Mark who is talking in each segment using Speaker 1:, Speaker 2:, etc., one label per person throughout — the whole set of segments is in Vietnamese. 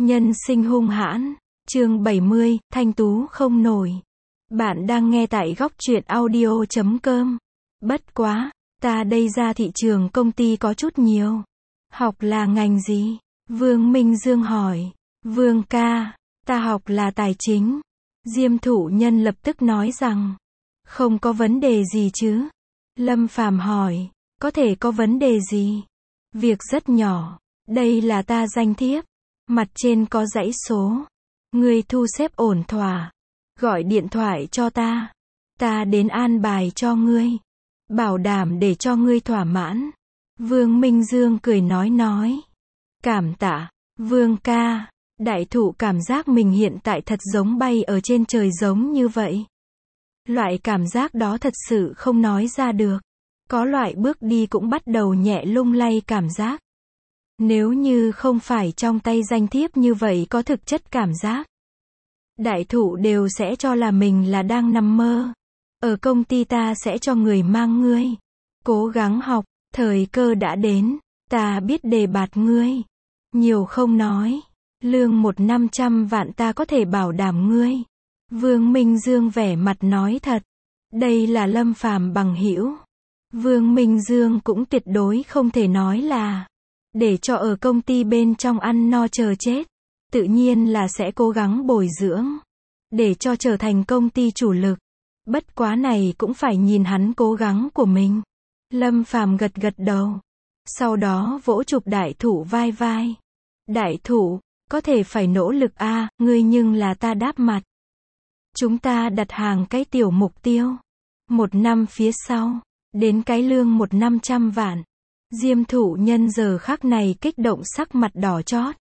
Speaker 1: Nhân sinh hung hãn, chương 70, Thanh Tú không nổi. Bạn đang nghe tại góc truyện audio.com. Bất quá, ta đây ra thị trường công ty có chút nhiều. Học là ngành gì? Vương Minh Dương hỏi. Vương ca, ta học là tài chính. Diêm Thụ Nhân lập tức nói rằng, không có vấn đề gì chứ? Lâm Phàm hỏi, có thể có vấn đề gì? Việc rất nhỏ, đây là ta danh thiếp. Mặt trên có dãy số. Ngươi thu xếp ổn thỏa. Gọi điện thoại cho ta. Ta đến an bài cho ngươi. Bảo đảm để cho ngươi thỏa mãn. Vương Minh Dương cười nói. Cảm tạ, Vương ca. Đại thụ cảm giác mình hiện tại thật giống bay ở trên trời giống như vậy. Loại cảm giác đó thật sự không nói ra được. Có loại bước đi cũng bắt đầu nhẹ lung lay cảm giác. Nếu như không phải trong tay danh thiếp như vậy có thực chất cảm giác. Đại thụ đều sẽ cho là mình là đang nằm mơ. Ở công ty ta sẽ cho người mang ngươi. Cố gắng học, thời cơ đã đến. Ta biết đề bạt ngươi. Nhiều không nói. Lương 1-500 vạn ta có thể bảo đảm ngươi. Vương Minh Dương vẻ mặt nói thật. Đây là Lâm Phàm bằng hữu. Vương Minh Dương cũng tuyệt đối không thể nói là để cho ở công ty bên trong ăn no chờ chết. Tự nhiên là sẽ cố gắng bồi dưỡng. Để cho trở thành công ty chủ lực. Bất quá này cũng phải nhìn hắn cố gắng của mình. Lâm Phàm gật đầu. Sau đó vỗ chụp đại thụ vai. Đại thụ, có thể phải nỗ lực a, ngươi nhưng là ta đáp mặt. Chúng ta đặt hàng cái tiểu mục tiêu. 1 năm phía sau, đến cái lương 1-500 vạn. Diêm Thụ Nhân giờ khắc này kích động sắc mặt đỏ chót.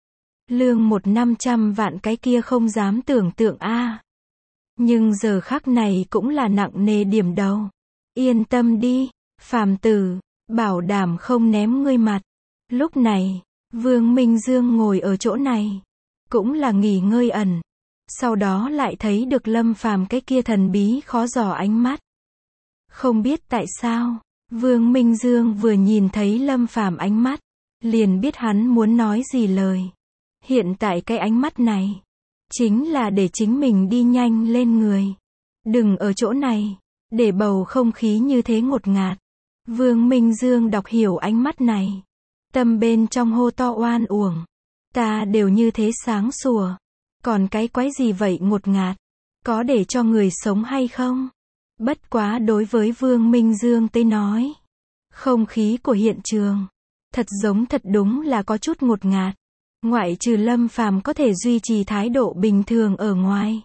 Speaker 1: Lương 1-500 vạn cái kia không dám tưởng tượng a. Nhưng giờ khắc này cũng là nặng nề điểm đầu. Yên tâm đi, phàm tử, bảo đảm không ném ngươi mặt. Lúc này, Vương Minh Dương ngồi ở chỗ này, cũng là nghỉ ngơi ẩn. Sau đó lại thấy được Lâm Phàm cái kia thần bí khó dò ánh mắt. Không biết tại sao, Vương Minh Dương vừa nhìn thấy Lâm Phàm ánh mắt, liền biết hắn muốn nói gì lời. Hiện tại cái ánh mắt này, chính là để chính mình đi nhanh lên người. Đừng ở chỗ này, để bầu không khí như thế ngột ngạt. Vương Minh Dương đọc hiểu ánh mắt này. Tâm bên trong hô to oan uổng. Ta đều như thế sáng sủa. Còn cái quái gì vậy ngột ngạt? Có để cho người sống hay không? Bất quá đối với Vương Minh Dương tới nói. Không khí của hiện trường. Thật giống thật đúng là có chút ngột ngạt. Ngoại trừ Lâm Phàm có thể duy trì thái độ bình thường ở ngoài.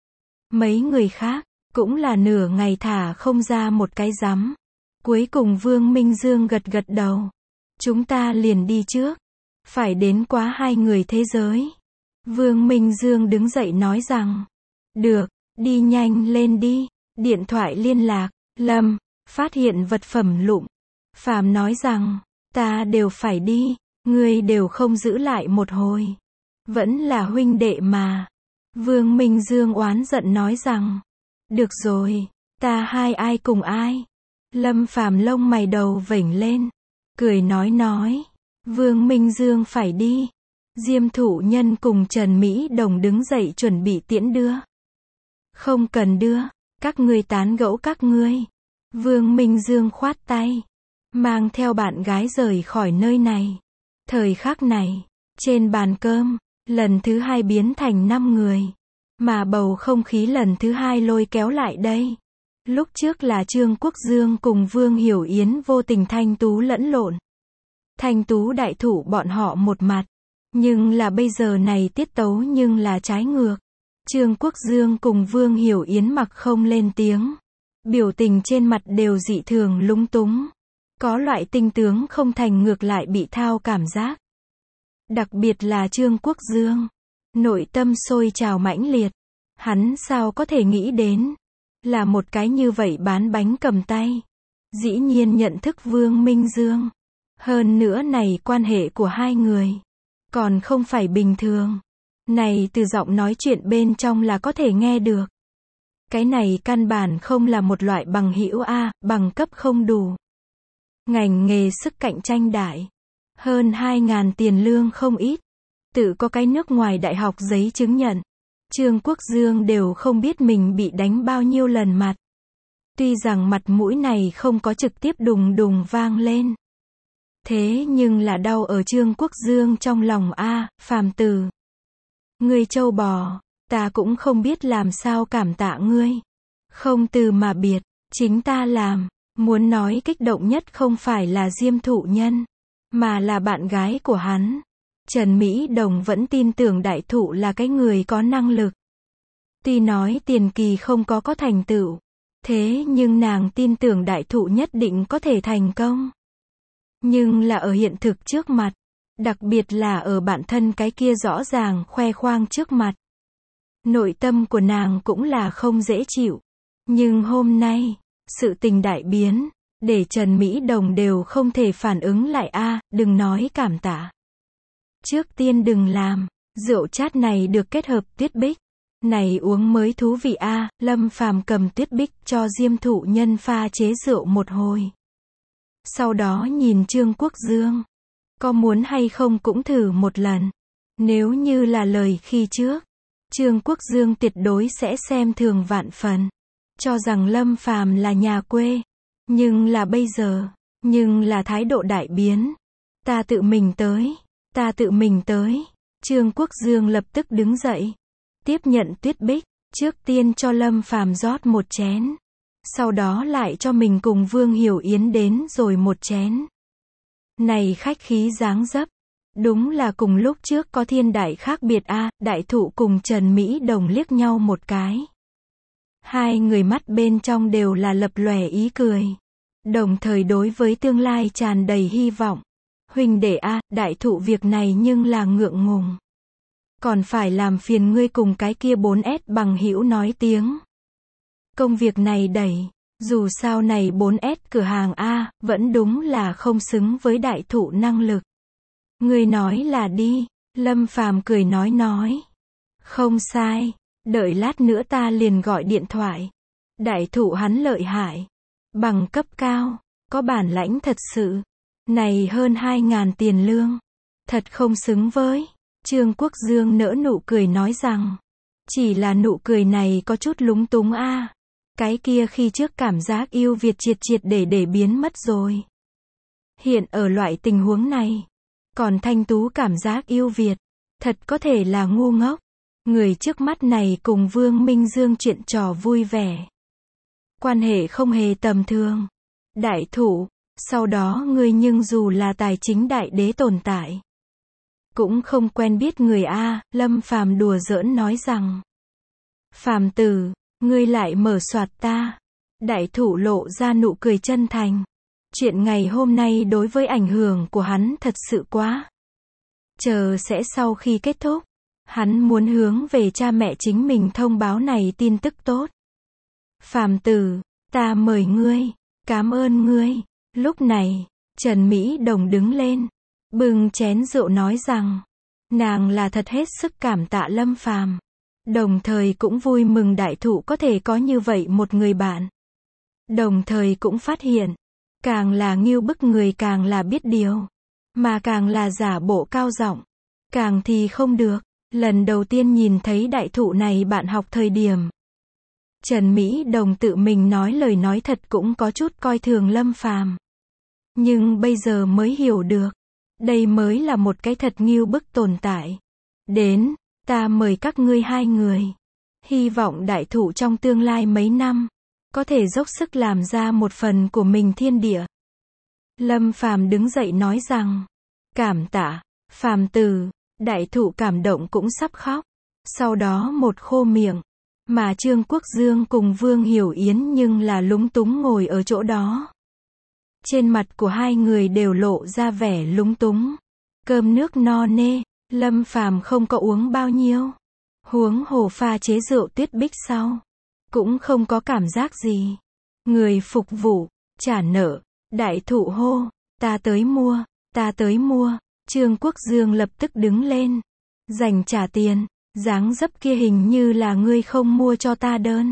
Speaker 1: Mấy người khác, cũng là nửa ngày thả không ra một cái rắm. Cuối cùng Vương Minh Dương gật đầu. Chúng ta liền đi trước. Phải đến quá 2 người thế giới. Vương Minh Dương đứng dậy nói rằng. Được, đi nhanh lên đi. Điện thoại liên lạc. Lâm, phát hiện vật phẩm lụm. Phàm nói rằng, ta đều phải đi. Ngươi đều không giữ lại một hồi. Vẫn là huynh đệ mà. Vương Minh Dương oán giận nói rằng. Được rồi, ta hai ai cùng ai. Lâm Phàm lông mày đầu vểnh lên. Cười nói. Vương Minh Dương phải đi. Diêm Thụ Nhân cùng Trần Mỹ Đồng đứng dậy chuẩn bị tiễn đưa. Không cần đưa, các ngươi tán gẫu các ngươi. Vương Minh Dương khoát tay. Mang theo bạn gái rời khỏi nơi này. Thời khắc này, trên bàn cơm, lần thứ 2 biến thành 5 người. Mà bầu không khí lần thứ 2 lôi kéo lại đây. Lúc trước là Trương Quốc Dương cùng Vương Hiểu Yến vô tình Thanh Tú lẫn lộn. Thanh Tú đại thủ bọn họ một mặt. Nhưng là bây giờ này tiết tấu nhưng là trái ngược. Trương Quốc Dương cùng Vương Hiểu Yến mặc không lên tiếng. Biểu tình trên mặt đều dị thường lúng túng. Có loại tinh tướng không thành ngược lại bị thao cảm giác. Đặc biệt là Trương Quốc Dương. Nội tâm sôi trào mãnh liệt. Hắn sao có thể nghĩ đến. Là một cái như vậy bán bánh cầm tay. Dĩ nhiên nhận thức Vương Minh Dương. Hơn nữa này quan hệ của 2 người. Còn không phải bình thường. Này từ giọng nói chuyện bên trong là có thể nghe được. Cái này căn bản không là một loại bằng hữu a, bằng cấp không đủ. Ngành nghề sức cạnh tranh đại. Hơn 2.000 tiền lương không ít. tự có cái nước ngoài đại học giấy chứng nhận. Trương Quốc Dương đều không biết mình bị đánh bao nhiêu lần mặt. Tuy rằng mặt mũi này không có trực tiếp đùng đùng vang lên. Thế nhưng là đau ở Trương Quốc Dương trong lòng a, phàm tử. Ngươi trâu bò, ta cũng không biết làm sao cảm tạ ngươi. Không từ mà biệt, chính ta làm. Muốn nói kích động nhất không phải là Diêm Thụ Nhân, mà là bạn gái của hắn. Trần Mỹ Đồng vẫn tin tưởng Đại Thụ là cái người có năng lực. Tuy nói tiền kỳ không có thành tựu, thế nhưng nàng tin tưởng Đại Thụ nhất định có thể thành công. Nhưng là ở hiện thực trước mặt, đặc biệt là ở bản thân cái kia rõ ràng khoe khoang trước mặt. Nội tâm của nàng cũng là không dễ chịu. Nhưng hôm nay, sự tình đại biến, để Trần Mỹ Đồng đều không thể phản ứng lại a, đừng nói cảm tạ. Trước tiên đừng làm, rượu chát này được kết hợp tuyết bích. Này uống mới thú vị a, Lâm Phàm cầm tuyết bích cho Diêm Thụ Nhân pha chế rượu một hồi. Sau đó nhìn Trương Quốc Dương. Có muốn hay không cũng thử một lần. Nếu như là lời khi trước, Trương Quốc Dương tuyệt đối sẽ xem thường vạn phần. Cho rằng Lâm Phàm là nhà quê. Nhưng là bây giờ, nhưng là thái độ đại biến. Ta tự mình tới. Ta tự mình tới. Trương Quốc Dương lập tức đứng dậy. Tiếp nhận tuyết bích. Trước tiên cho Lâm Phàm rót một chén. Sau đó lại cho mình cùng Vương Hiểu Yến đến rồi một chén. Này khách khí dáng dấp. Đúng là cùng lúc trước có thiên đại khác biệt a. Đại Thụ cùng Trần Mỹ Đồng liếc nhau một cái. Hai người mắt bên trong đều là lập lòe ý cười. Đồng thời đối với tương lai tràn đầy hy vọng. Huynh đệ a, Đại Thụ việc này nhưng là ngượng ngùng. Còn phải làm phiền ngươi cùng cái kia 4S bằng hữu nói tiếng. Công việc này đẩy, dù sao này 4S cửa hàng a, vẫn đúng là không xứng với Đại Thụ năng lực. Ngươi nói là đi, Lâm Phàm cười nói. Không sai, đợi lát nữa ta liền gọi điện thoại. Đại Thụ hắn lợi hại, bằng cấp cao, có bản lãnh thật sự. Này hơn 2.000 tiền lương, thật không xứng với. Trương Quốc Dương nỡ nụ cười nói rằng, chỉ là nụ cười này có chút lúng túng a. Cái kia khi trước cảm giác yêu Việt triệt để biến mất rồi. Hiện ở loại tình huống này, còn thanh tú cảm giác yêu Việt, thật có thể là ngu ngốc. Người trước mắt này cùng Vương Minh Dương chuyện trò vui vẻ. Quan hệ không hề tầm thường. Đại Thụ, sau đó ngươi nhưng dù là tài chính đại đế tồn tại, cũng không quen biết người a. Lâm Phàm đùa giỡn nói rằng, Phàm tử, ngươi lại mở soạt ta. Đại Thụ lộ ra nụ cười chân thành. Chuyện ngày hôm nay đối với ảnh hưởng của hắn thật sự quá. Chờ sẽ sau khi kết thúc, hắn muốn hướng về cha mẹ chính mình thông báo này tin tức tốt. Phàm tử, ta mời ngươi, cảm ơn ngươi. Lúc này, Trần Mỹ Đồng đứng lên, bưng chén rượu nói rằng, nàng là thật hết sức cảm tạ Lâm Phàm, đồng thời cũng vui mừng Đại Thụ có thể có như vậy một người bạn. Đồng thời cũng phát hiện, càng là ngưu bức người càng là biết điều, mà càng là giả bộ cao giọng, càng thì không được. Lần đầu tiên nhìn thấy Đại Thụ này bạn học thời điểm, Trần Mỹ Đồng tự mình nói lời nói thật cũng có chút coi thường Lâm Phàm. Nhưng bây giờ mới hiểu được, đây mới là một cái thật ngưu bức tồn tại. Đến, ta mời các ngươi hai người. Hy vọng Đại Thụ trong tương lai mấy năm, có thể dốc sức làm ra một phần của mình thiên địa. Lâm Phàm đứng dậy nói rằng, cảm tạ, Phàm tử. Đại Thụ cảm động cũng sắp khóc. Sau đó một khô miệng. Mà Trương Quốc Dương cùng Vương Hiểu Yến nhưng là lúng túng ngồi ở chỗ đó. Trên mặt của hai người đều lộ ra vẻ lúng túng. Cơm nước no nê, Lâm Phàm không có uống bao nhiêu. Huống hồ pha chế rượu tuyết bích sau, cũng không có cảm giác gì. Người phục vụ, trả nợ. Đại Thụ hô, ta tới mua, ta tới mua. Trương Quốc Dương lập tức đứng lên. Dành trả tiền, dáng dấp kia hình như là ngươi không mua cho ta đơn.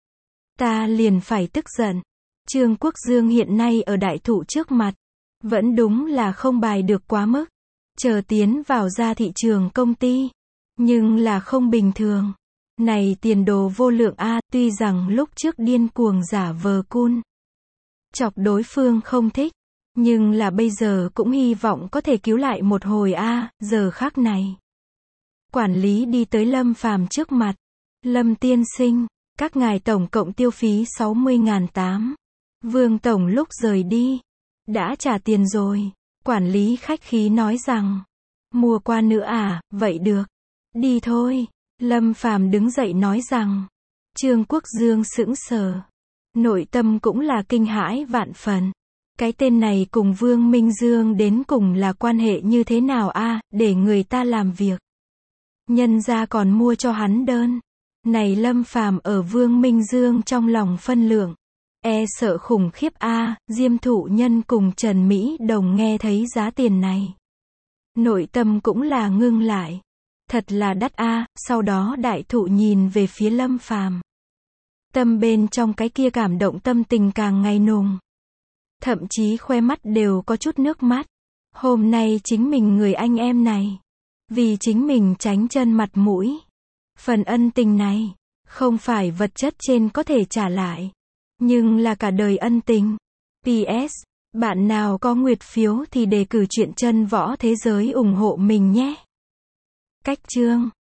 Speaker 1: Ta liền phải tức giận. Trương Quốc Dương hiện nay ở Đại Thụ trước mặt, vẫn đúng là không bài được quá mức. chờ tiến vào ra thị trường công ty. Nhưng là không bình thường. Này tiền đồ vô lượng a, tuy rằng lúc trước điên cuồng giả vờ cool, chọc đối phương không thích, nhưng là bây giờ cũng hy vọng có thể cứu lại một hồi a, giờ khắc này. Quản lý đi tới Lâm Phàm trước mặt. Lâm tiên sinh, các ngài tổng cộng tiêu phí 60.800. Vương tổng lúc rời đi, đã trả tiền rồi. Quản lý khách khí nói rằng, mua qua nữa à, vậy được. Đi thôi. Lâm Phàm đứng dậy nói rằng. Trương Quốc Dương sững sờ. Nội tâm cũng là kinh hãi vạn phần. Cái tên này cùng Vương Minh Dương đến cùng là quan hệ như thế nào a, để người ta làm việc. Nhân ra còn mua cho hắn đơn. Này Lâm Phàm ở Vương Minh Dương trong lòng phân lượng. E sợ khủng khiếp a, Diêm Thụ Nhân cùng Trần Mỹ Đồng nghe thấy giá tiền này. Nội tâm cũng là ngưng lại. Thật là đắt a, sau đó đại thụ nhìn về phía Lâm Phàm. Tâm bên trong cái kia cảm động tâm tình càng ngày nồng. Thậm chí khoe mắt đều có chút nước mắt. Hôm nay chính mình người anh em này. Vì chính mình tránh chân mặt mũi. Phần ân tình này, không phải vật chất trên có thể trả lại. Nhưng là cả đời ân tình. PS, bạn nào có nguyệt phiếu thì đề cử chuyện chân võ thế giới ủng hộ mình nhé. Cách chương